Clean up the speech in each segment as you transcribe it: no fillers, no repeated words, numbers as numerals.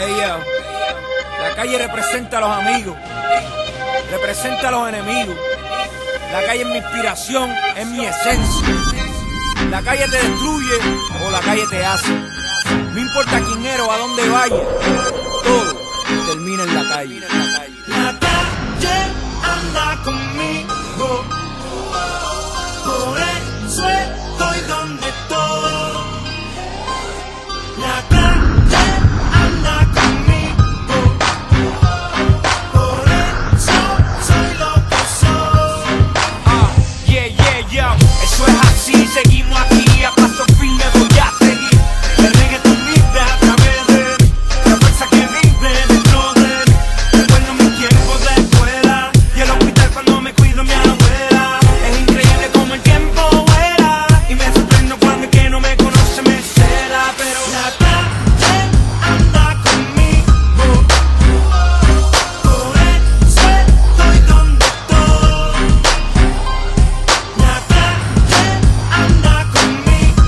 Hey yo, la calle representa a los amigos, representa a los enemigos. La calle es mi inspiración, es mi esencia. La calle te destruye o la calle te hace. No importa quién eres o a dónde vaya, todo termina en la calle. La calle anda conmigo, por eso estoy donde estoy. La calle anda conmigo, por eso soy lo que soy. Yeah, eso es así, seguimos aquí, a paso firme voy a seguir. El reggaetón vive a través de la fuerza que vive dentro de él. Recuerdo mis tiempos de escuela y el hospital cuando me cuido mi abuela. Es increíble como el tiempo vuela y me sorprendo cuando el que no me conoce me cela. Pero la calle anda conmigo, por eso estoy donde estoy. La calle anda conmigo,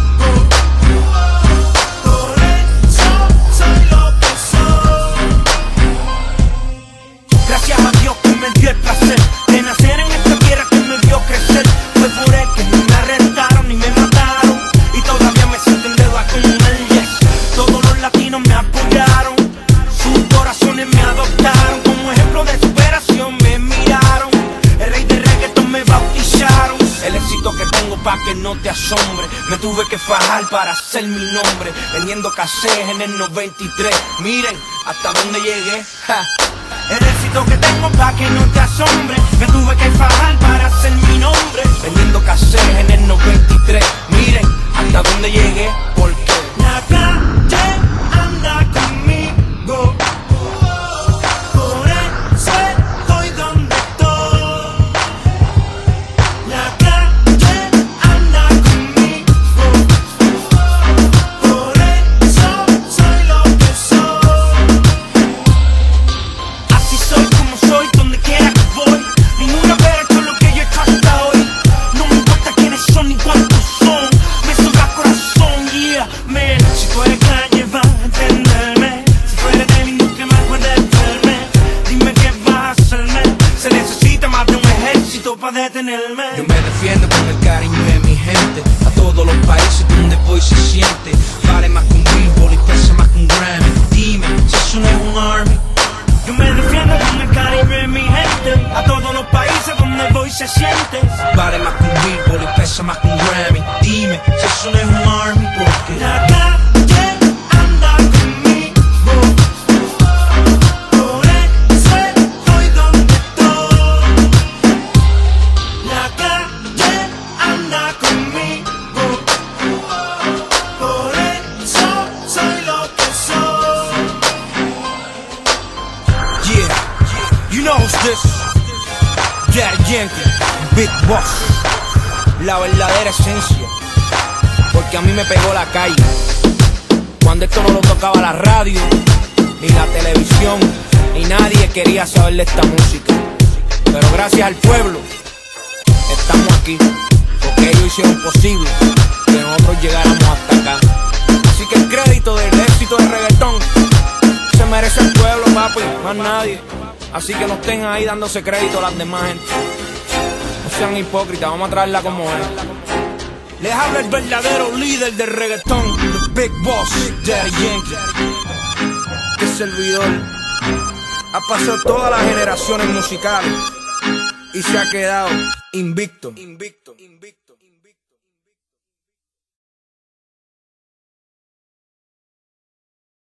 por eso soy lo que soy. Gracias a Dios que me dio el placer de nacer en esta tierra que me vio crecer. Fue por él que ni me arrestaron ni me mataron y todavía me siento en deuda con él. Yes. Todos los latinos me apoyaron, sus corazones me adoptaron. Como ejemplo de superación me miraron, el rey de reggaetón me bautizaron. El éxito que tengo pa' que no te asombre, me tuve que fajar para hacer mi nombre, vendiendo cassettes en el 93. Miren hasta dónde llegué, ja. El éxito que tengo pa' que no te asombre, me tuve que fajar para hacer mi nombre, vendiendo cassettes en el 93. Miren hasta dónde llegué, porque la calle anda conmigo, por eso estoy donde estoy. La calle anda conmigo, por eso soy lo que soy. Así soy como soy, donde quiera que voy. Ninguna vera hecho lo que yo he hecho hasta hoy. No me importa quiénes son ni cuántos son, me sobra corazón, yeah, man. Si tú eres calle vas a entenderme, si tú eres de lindo que más puedes verme. Dime qué vas a hacerme, se necesita más de un ejército para detenerme. Yo me defiendo con el cariño de mi gente, a todos los países donde voy se siente. Vale más que un Billboard y pesa más que un Grammy. Dime, si eso no es un army. Yo me defiendo con el cariño de mi gente, a todos los países donde voy se siente. Vale más que un Billboard y pesa más que un Grammy. Dime, si eso no es un army. Porque La calle anda conmigo, por eso estoy donde estoy. La calle anda conmigo, por eso soy lo que soy. Yeah, you know who's this? Daddy Yankee, Big Boss, la verdadera esencia. Porque a mí me pegó la calle, cuando esto no lo tocaba la radio, ni la televisión, ni nadie quería saber de esta música. Pero gracias al pueblo, estamos aquí, porque ellos hicieron posible que nosotros llegáramos hasta acá. Así que el crédito del éxito del reggaetón se merece el pueblo, papi, más nadie. Así que no estén ahí dándose crédito a las demás gente. No sean hipócritas, vamos a traerla como es. Les habla el verdadero líder del reggaetón, the Big Boss, Daddy Yankee. Este servidor ha pasado todas las generaciones musicales y se ha quedado invicto.